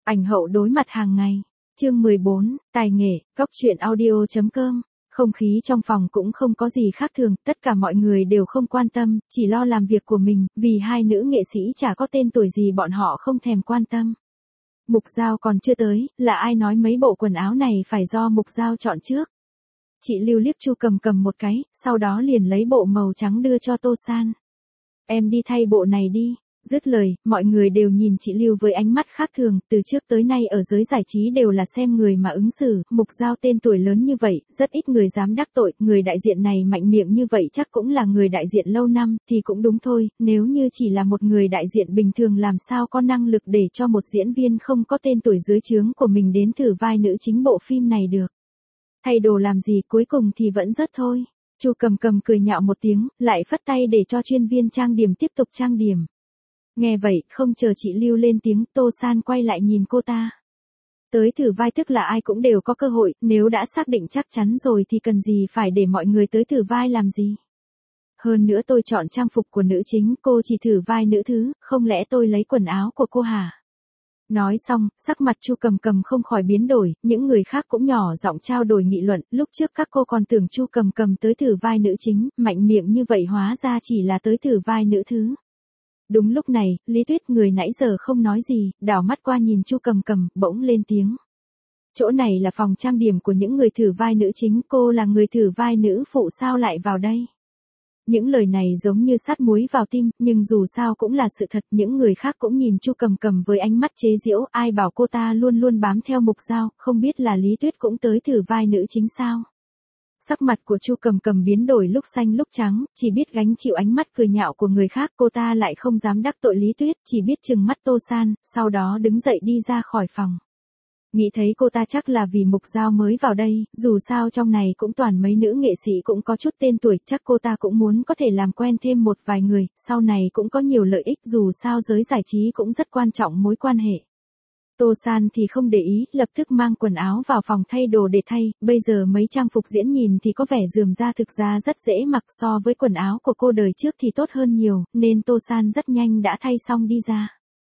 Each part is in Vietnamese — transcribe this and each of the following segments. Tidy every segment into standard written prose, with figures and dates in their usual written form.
Ảnh hậu đối mặt hàng ngày. Chương 14, tài nghệ, góc truyện audio.com. Không khí trong phòng cũng không có gì khác thường, tất cả mọi người đều không quan tâm, chỉ lo làm việc của mình, vì hai nữ nghệ sĩ chả có tên tuổi gì bọn họ không thèm quan tâm. Mục Giao còn chưa tới, là ai nói mấy bộ quần áo này phải do Mục Giao chọn trước. Chị Lưu liếc Chu Cầm Cầm một cái, sau đó liền lấy bộ màu trắng đưa cho Tô San. Em đi thay bộ này đi. Dứt lời, mọi người đều nhìn chị Lưu với ánh mắt khác thường, từ trước tới nay ở giới giải trí đều là xem người mà ứng xử, Mục Giao tên tuổi lớn như vậy, rất ít người dám đắc tội, người đại diện này mạnh miệng như vậy chắc cũng là người đại diện lâu năm, thì cũng đúng thôi, nếu như chỉ là một người đại diện bình thường làm sao có năng lực để cho một diễn viên không có tên tuổi dưới trướng của mình đến thử vai nữ chính bộ phim này được. Thay đồ làm gì cuối cùng thì vẫn rớt thôi. Chu Cầm Cầm cười nhạo một tiếng, lại phất tay để cho chuyên viên trang điểm tiếp tục trang điểm. Nghe vậy, không chờ chị Lưu lên tiếng, Tô San quay lại nhìn cô ta. Tới thử vai tức là ai cũng đều có cơ hội, nếu đã xác định chắc chắn rồi thì cần gì phải để mọi người tới thử vai làm gì. Hơn nữa tôi chọn trang phục của nữ chính, cô chỉ thử vai nữ thứ, không lẽ tôi lấy quần áo của cô hả? Nói xong, sắc mặt Chu Cầm Cầm không khỏi biến đổi, những người khác cũng nhỏ giọng trao đổi nghị luận, lúc trước các cô còn tưởng Chu Cầm Cầm tới thử vai nữ chính, mạnh miệng như vậy hóa ra chỉ là tới thử vai nữ thứ. Đúng lúc này, Lý Tuyết người nãy giờ không nói gì, đảo mắt qua nhìn Chu Cầm Cầm, bỗng lên tiếng. Chỗ này là phòng trang điểm của những người thử vai nữ chính, cô là người thử vai nữ phụ sao lại vào đây? Những lời này giống như sát muối vào tim, nhưng dù sao cũng là sự thật, những người khác cũng nhìn Chu Cầm Cầm với ánh mắt chế giễu, ai bảo cô ta luôn luôn bám theo Mục Giao, không biết là Lý Tuyết cũng tới thử vai nữ chính sao? Sắc mặt của Chu Cầm Cầm biến đổi lúc xanh lúc trắng, chỉ biết gánh chịu ánh mắt cười nhạo của người khác, cô ta lại không dám đắc tội Lý Tuyết, chỉ biết trừng mắt Tô San, sau đó đứng dậy đi ra khỏi phòng. Nghĩ thấy cô ta chắc là vì Mục Giao mới vào đây, dù sao trong này cũng toàn mấy nữ nghệ sĩ cũng có chút tên tuổi, chắc cô ta cũng muốn có thể làm quen thêm một vài người, sau này cũng có nhiều lợi ích, dù sao giới giải trí cũng rất quan trọng mối quan hệ. Tô San thì không để ý, lập tức mang quần áo vào phòng thay đồ để thay, bây giờ mấy trang phục diễn nhìn thì có vẻ rườm rà thực ra rất dễ mặc so với quần áo của cô đời trước thì tốt hơn nhiều, nên Tô San rất nhanh đã thay xong đi ra.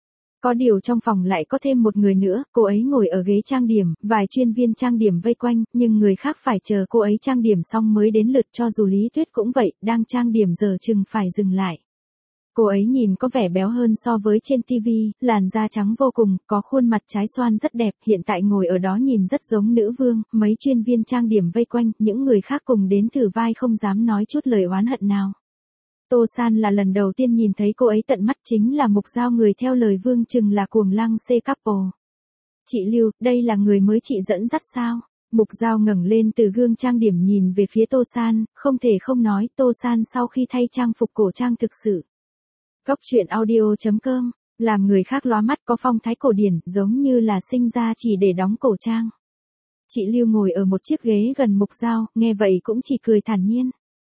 Có điều trong phòng lại có thêm một người nữa, cô ấy ngồi ở ghế trang điểm, vài chuyên viên trang điểm vây quanh, nhưng người khác phải chờ cô ấy trang điểm xong mới đến lượt, cho dù Lý Tuyết cũng vậy, đang trang điểm giờ chừng phải dừng lại. Cô ấy nhìn có vẻ béo hơn so với trên TV, làn da trắng vô cùng, có khuôn mặt trái xoan rất đẹp, hiện tại ngồi ở đó nhìn rất giống nữ vương, mấy chuyên viên trang điểm vây quanh, những người khác cùng đến thử vai không dám nói chút lời oán hận nào. Tô San là lần đầu tiên nhìn thấy cô ấy tận mắt, chính là Mục Giao, người theo lời Vương Trừng là cuồng lăng C couple. Chị Lưu, đây là người mới chị dẫn dắt sao? Mục Giao ngẩng lên từ gương trang điểm nhìn về phía Tô San, không thể không nói, Tô San sau khi thay trang phục cổ trang thực sự. Góc truyện audio.com, làm người khác lóa mắt, có phong thái cổ điển, giống như là sinh ra chỉ để đóng cổ trang. Chị Lưu ngồi ở một chiếc ghế gần Mục Giao, nghe vậy cũng chỉ cười thản nhiên.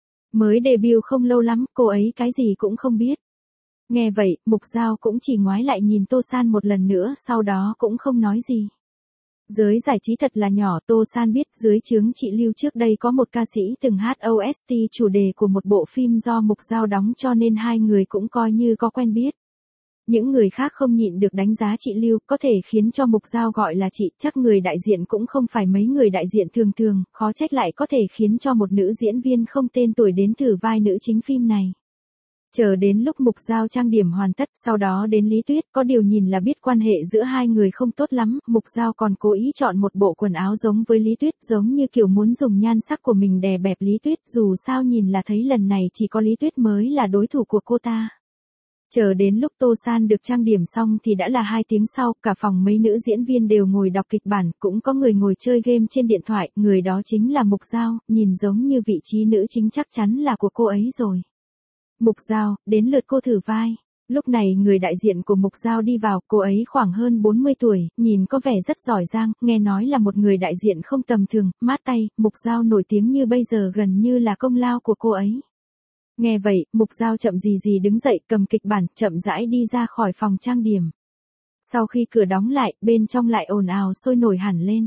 Mới debut không lâu lắm, cô ấy cái gì cũng không biết. Nghe vậy, Mục Giao cũng chỉ ngoái lại nhìn Tô San một lần nữa, sau đó cũng không nói gì. Giới giải trí thật là nhỏ, Tô San biết dưới trướng chị Lưu trước đây có một ca sĩ từng hát OST chủ đề của một bộ phim do Mục Giao đóng, cho nên hai người cũng coi như có quen biết. Những người khác không nhịn được đánh giá chị Lưu, có thể khiến cho Mục Giao gọi là chị, chắc người đại diện cũng không phải mấy người đại diện thường thường, khó trách lại có thể khiến cho một nữ diễn viên không tên tuổi đến thử vai nữ chính phim này. Chờ đến lúc Mục Giao trang điểm hoàn tất, sau đó đến Lý Tuyết, có điều nhìn là biết quan hệ giữa hai người không tốt lắm, Mục Giao còn cố ý chọn một bộ quần áo giống với Lý Tuyết, giống như kiểu muốn dùng nhan sắc của mình đè bẹp Lý Tuyết, dù sao nhìn là thấy lần này chỉ có Lý Tuyết mới là đối thủ của cô ta. Chờ đến lúc Tô San được trang điểm xong thì đã là 2 tiếng sau, cả phòng mấy nữ diễn viên đều ngồi đọc kịch bản, cũng có người ngồi chơi game trên điện thoại, người đó chính là Mục Giao, nhìn giống như vị trí nữ chính chắc chắn là của cô ấy rồi. Mục Giao, đến lượt cô thử vai. Lúc này người đại diện của Mục Giao đi vào, cô ấy khoảng hơn 40 tuổi, nhìn có vẻ rất giỏi giang, nghe nói là một người đại diện không tầm thường, mát tay, Mục Giao nổi tiếng như bây giờ gần như là công lao của cô ấy. Nghe vậy, Mục Giao chậm gì đứng dậy, cầm kịch bản, chậm rãi đi ra khỏi phòng trang điểm. Sau khi cửa đóng lại, bên trong lại ồn ào sôi nổi hẳn lên.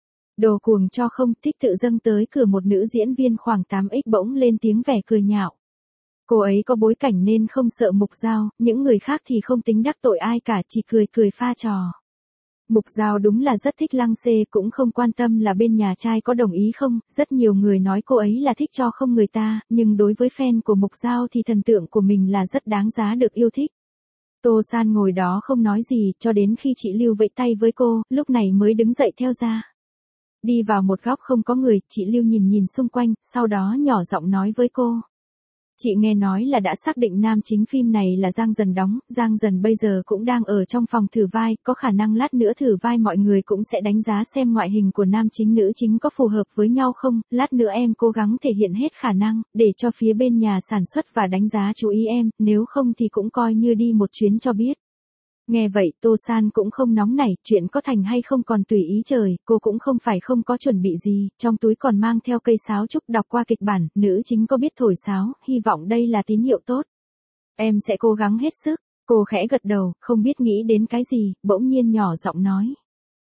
Đồ cuồng cho không, thích tự dâng tới cửa, một nữ diễn viên khoảng 8X bỗng lên tiếng vẻ cười nhạo. Cô ấy có bối cảnh nên không sợ Mục Giao, những người khác thì không tính đắc tội ai cả, chỉ cười pha trò. Mục Giao đúng là rất thích Lăng Xê, cũng không quan tâm là bên nhà trai có đồng ý không, rất nhiều người nói cô ấy là thích cho không người ta, nhưng đối với fan của Mục Giao thì thần tượng của mình là rất đáng giá được yêu thích. Tô San ngồi đó không nói gì, cho đến khi chị Lưu vẫy tay với cô, lúc này mới đứng dậy theo ra. Đi vào một góc không có người, chị Lưu nhìn nhìn xung quanh, sau đó nhỏ giọng nói với cô. Chị nghe nói là đã xác định nam chính phim này là Giang Dần đóng, Giang Dần bây giờ cũng đang ở trong phòng thử vai, có khả năng lát nữa thử vai mọi người cũng sẽ đánh giá xem ngoại hình của nam chính nữ chính có phù hợp với nhau không, lát nữa em cố gắng thể hiện hết khả năng, để cho phía bên nhà sản xuất và đánh giá chú ý em, nếu không thì cũng coi như đi một chuyến cho biết. Nghe vậy Tô San cũng không nóng nảy, chuyện có thành hay không còn tùy ý trời, cô cũng không phải không có chuẩn bị gì, trong túi còn mang theo cây sáo trúc, đọc qua kịch bản, nữ chính có biết thổi sáo, hy vọng đây là tín hiệu tốt. Em sẽ cố gắng hết sức, cô khẽ gật đầu, không biết nghĩ đến cái gì, bỗng nhiên nhỏ giọng nói.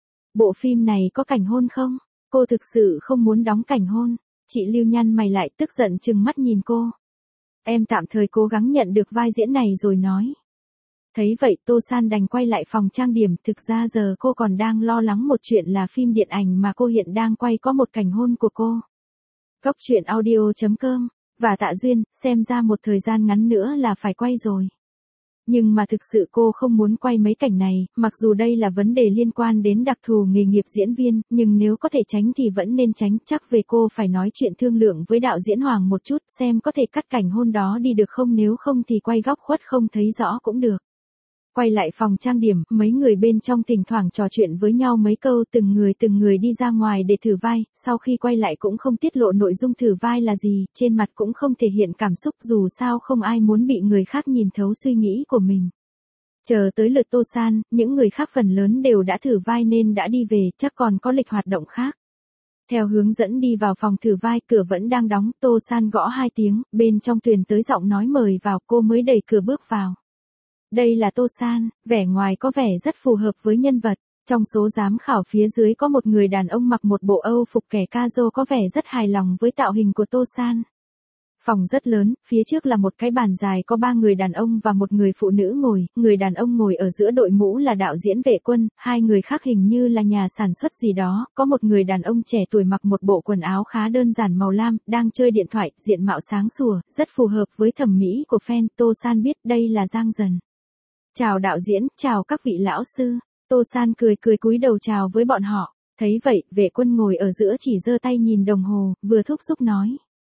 Bộ phim này có cảnh hôn không? Cô thực sự không muốn đóng cảnh hôn. Chị Lưu nhăn mày lại, tức giận trừng mắt nhìn cô. Em tạm thời cố gắng nhận được vai diễn này rồi nói. Thấy vậy Tô San đành quay lại phòng trang điểm, thực ra giờ cô còn đang lo lắng một chuyện là phim điện ảnh mà cô hiện đang quay có một cảnh hôn của cô. Góc truyện audio.com, và Tạ Duyên, xem ra một thời gian ngắn nữa là phải quay rồi. Nhưng mà thực sự cô không muốn quay mấy cảnh này, mặc dù đây là vấn đề liên quan đến đặc thù nghề nghiệp diễn viên, nhưng nếu có thể tránh thì vẫn nên tránh, chắc về cô phải nói chuyện thương lượng với đạo diễn Hoàng một chút xem có thể cắt cảnh hôn đó đi được không, nếu không thì quay góc khuất không thấy rõ cũng được. Quay lại phòng trang điểm, mấy người bên trong thỉnh thoảng trò chuyện với nhau mấy câu, từng người đi ra ngoài để thử vai, sau khi quay lại cũng không tiết lộ nội dung thử vai là gì, trên mặt cũng không thể hiện cảm xúc, dù sao không ai muốn bị người khác nhìn thấu suy nghĩ của mình. Chờ tới lượt Tô San, những người khác phần lớn đều đã thử vai nên đã đi về, chắc còn có lịch hoạt động khác. Theo hướng dẫn đi vào phòng thử vai, cửa vẫn đang đóng, Tô San gõ 2 tiếng, bên trong truyền tới giọng nói mời vào, cô mới đẩy cửa bước vào. Đây là Tô San, vẻ ngoài có vẻ rất phù hợp với nhân vật. Trong số giám khảo phía dưới có một người đàn ông mặc một bộ Âu phục kẻ ca rô có vẻ rất hài lòng với tạo hình của Tô San. Phòng rất lớn, phía trước là một cái bàn dài có 3 người đàn ông và một người phụ nữ ngồi, người đàn ông ngồi ở giữa đội ngũ là đạo diễn Vệ Quân, 2 người khác hình như là nhà sản xuất gì đó, có một người đàn ông trẻ tuổi mặc một bộ quần áo khá đơn giản màu lam, đang chơi điện thoại, diện mạo sáng sủa, rất phù hợp với thẩm mỹ của fan. Tô San biết đây là Giang Dần. Chào đạo diễn, chào các vị lão sư. Tô San cười cúi đầu chào với bọn họ. Thấy vậy, Vệ Quân ngồi ở giữa chỉ giơ tay nhìn đồng hồ, vừa thúc giục nói.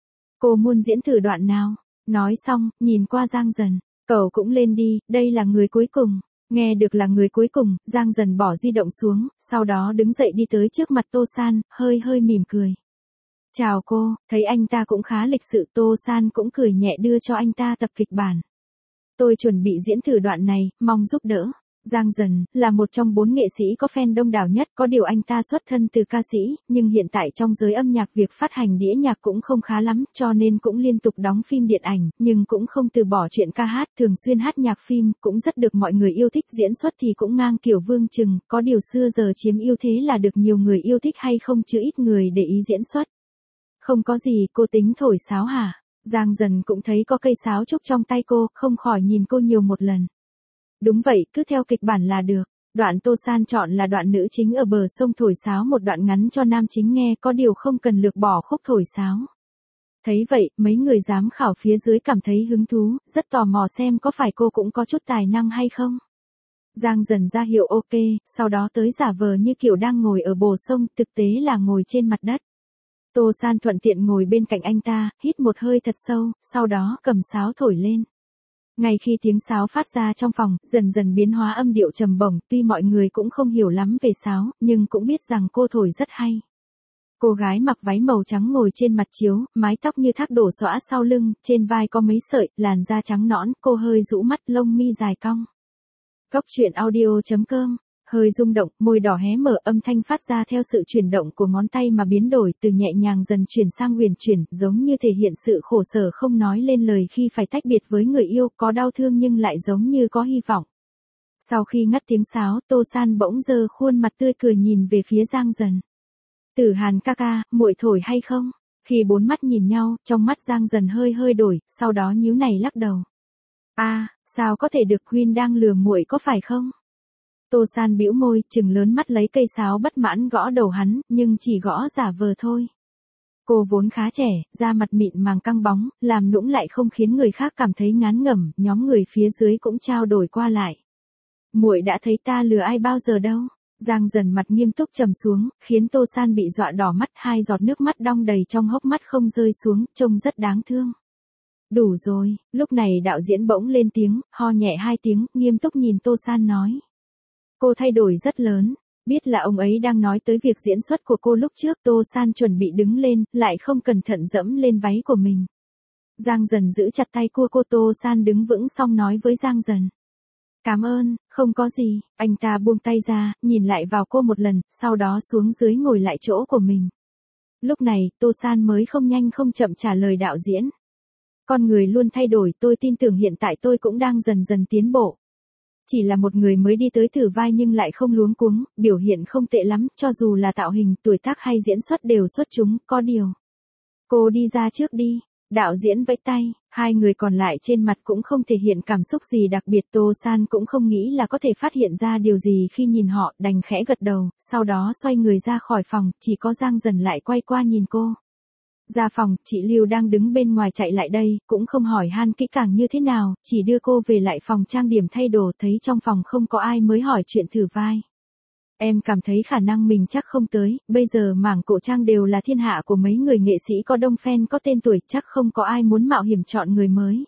Cô muốn diễn thử đoạn nào? Nói xong, nhìn qua Giang Dần. Cậu cũng lên đi, đây là người cuối cùng. Nghe được là người cuối cùng, Giang Dần bỏ di động xuống, sau đó đứng dậy đi tới trước mặt Tô San, hơi mỉm cười. Chào cô, thấy anh ta cũng khá lịch sự, Tô San cũng cười nhẹ đưa cho anh ta tập kịch bản. Tôi chuẩn bị diễn thử đoạn này, mong giúp đỡ. Giang Dần, là một trong 4 nghệ sĩ có fan đông đảo nhất, có điều anh ta xuất thân từ ca sĩ, nhưng hiện tại trong giới âm nhạc việc phát hành đĩa nhạc cũng không khá lắm, cho nên cũng liên tục đóng phim điện ảnh, nhưng cũng không từ bỏ chuyện ca hát, thường xuyên hát nhạc phim, cũng rất được mọi người yêu thích, diễn xuất thì cũng ngang kiểu Vương Trừng, có điều xưa giờ chiếm ưu thế là được nhiều người yêu thích hay không chứ ít người để ý diễn xuất. Không có gì, cô tính thổi sáo hả? Giang Dần cũng thấy có cây sáo trúc trong tay cô, không khỏi nhìn cô nhiều một lần. Đúng vậy, cứ theo kịch bản là được. Đoạn Tô San chọn là đoạn nữ chính ở bờ sông thổi sáo, một đoạn ngắn cho nam chính nghe, có điều không cần lược bỏ khúc thổi sáo. Thấy vậy, mấy người giám khảo phía dưới cảm thấy hứng thú, rất tò mò xem có phải cô cũng có chút tài năng hay không. Giang Dần ra hiệu ok, sau đó tới giả vờ như kiểu đang ngồi ở bờ sông, thực tế là ngồi trên mặt đất. Tô San thuận tiện ngồi bên cạnh anh ta, hít một hơi thật sâu, sau đó cầm sáo thổi lên. Ngay khi tiếng sáo phát ra trong phòng, dần dần biến hóa âm điệu trầm bổng, tuy mọi người cũng không hiểu lắm về sáo, nhưng cũng biết rằng cô thổi rất hay. Cô gái mặc váy màu trắng ngồi trên mặt chiếu, mái tóc như thác đổ xõa sau lưng, trên vai có mấy sợi, làn da trắng nõn, cô hơi rũ mắt, lông mi dài cong. Góc truyện audio.com. Hơi rung động, môi đỏ hé mở, âm thanh phát ra theo sự chuyển động của ngón tay mà biến đổi, từ nhẹ nhàng dần chuyển sang uyển chuyển, giống như thể hiện sự khổ sở không nói lên lời khi phải tách biệt với người yêu, có đau thương nhưng lại giống như có hy vọng. Sau khi ngắt tiếng sáo, Tô San bỗng giơ khuôn mặt tươi cười nhìn về phía Giang Dần. Tử Hàn ca ca, muội thổi hay không? Khi 4 mắt nhìn nhau, trong mắt Giang Dần hơi đổi, sau đó nhíu này lắc đầu. Sao có thể được, Huyên đang lừa muội có phải không? Tô San bĩu môi, trừng lớn mắt lấy cây sáo bất mãn gõ đầu hắn, nhưng chỉ gõ giả vờ thôi. Cô vốn khá trẻ, da mặt mịn màng căng bóng, làm nũng lại không khiến người khác cảm thấy ngán ngẩm, nhóm người phía dưới cũng trao đổi qua lại. Muội đã thấy ta lừa ai bao giờ đâu. Giang Dần mặt nghiêm túc trầm xuống, khiến Tô San bị dọa đỏ mắt, 2 giọt nước mắt đong đầy trong hốc mắt không rơi xuống, trông rất đáng thương. Đủ rồi, lúc này đạo diễn bỗng lên tiếng, ho nhẹ 2 tiếng, nghiêm túc nhìn Tô San nói. Cô thay đổi rất lớn. Biết là ông ấy đang nói tới việc diễn xuất của cô lúc trước, Tô San chuẩn bị đứng lên, lại không cẩn thận dẫm lên váy của mình. Giang Dần giữ chặt tay cô Tô San đứng vững xong nói với Giang Dần. Cảm ơn, không có gì, anh ta buông tay ra, nhìn lại vào cô một lần, sau đó xuống dưới ngồi lại chỗ của mình. Lúc này, Tô San mới không nhanh không chậm trả lời đạo diễn. Con người luôn thay đổi, tôi tin tưởng hiện tại tôi cũng đang dần dần tiến bộ. Chỉ là một người mới đi tới thử vai nhưng lại không luống cuống, biểu hiện không tệ lắm, cho dù là tạo hình, tuổi tác hay diễn xuất đều xuất chúng, có điều. Cô đi ra trước đi, đạo diễn vẫy tay, 2 người còn lại trên mặt cũng không thể hiện cảm xúc gì đặc biệt. Tô San cũng không nghĩ là có thể phát hiện ra điều gì khi nhìn họ, đành khẽ gật đầu, sau đó xoay người ra khỏi phòng, chỉ có Giang Dần lại quay qua nhìn cô. Ra phòng, chị Lưu đang đứng bên ngoài chạy lại đây, cũng không hỏi han kỹ càng như thế nào, chỉ đưa cô về lại phòng trang điểm thay đồ, thấy trong phòng không có ai mới hỏi chuyện thử vai. Em cảm thấy khả năng mình chắc không tới, bây giờ mảng cổ trang đều là thiên hạ của mấy người nghệ sĩ có đông fan có tên tuổi, chắc không có ai muốn mạo hiểm chọn người mới.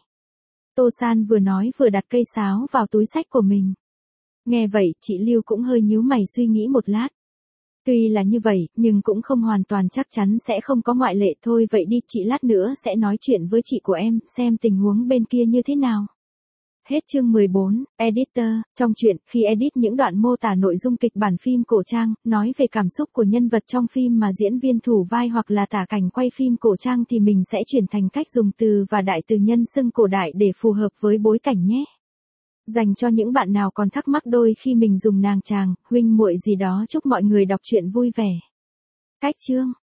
Tô San vừa nói vừa đặt cây sáo vào túi xách của mình. Nghe vậy, chị Lưu cũng hơi nhíu mày suy nghĩ một lát. Tuy là như vậy, nhưng cũng không hoàn toàn chắc chắn sẽ không có ngoại lệ. Thôi vậy đi, chị lát nữa sẽ nói chuyện với chị của em, xem tình huống bên kia như thế nào. Hết chương 14, Editor, trong truyện, khi edit những đoạn mô tả nội dung kịch bản phim cổ trang, nói về cảm xúc của nhân vật trong phim mà diễn viên thủ vai hoặc là tả cảnh quay phim cổ trang thì mình sẽ chuyển thành cách dùng từ và đại từ nhân xưng cổ đại để phù hợp với bối cảnh nhé. Dành cho những bạn nào còn thắc mắc đôi khi mình dùng nàng chàng, huynh muội gì đó, chúc mọi người đọc truyện vui vẻ. Cách chương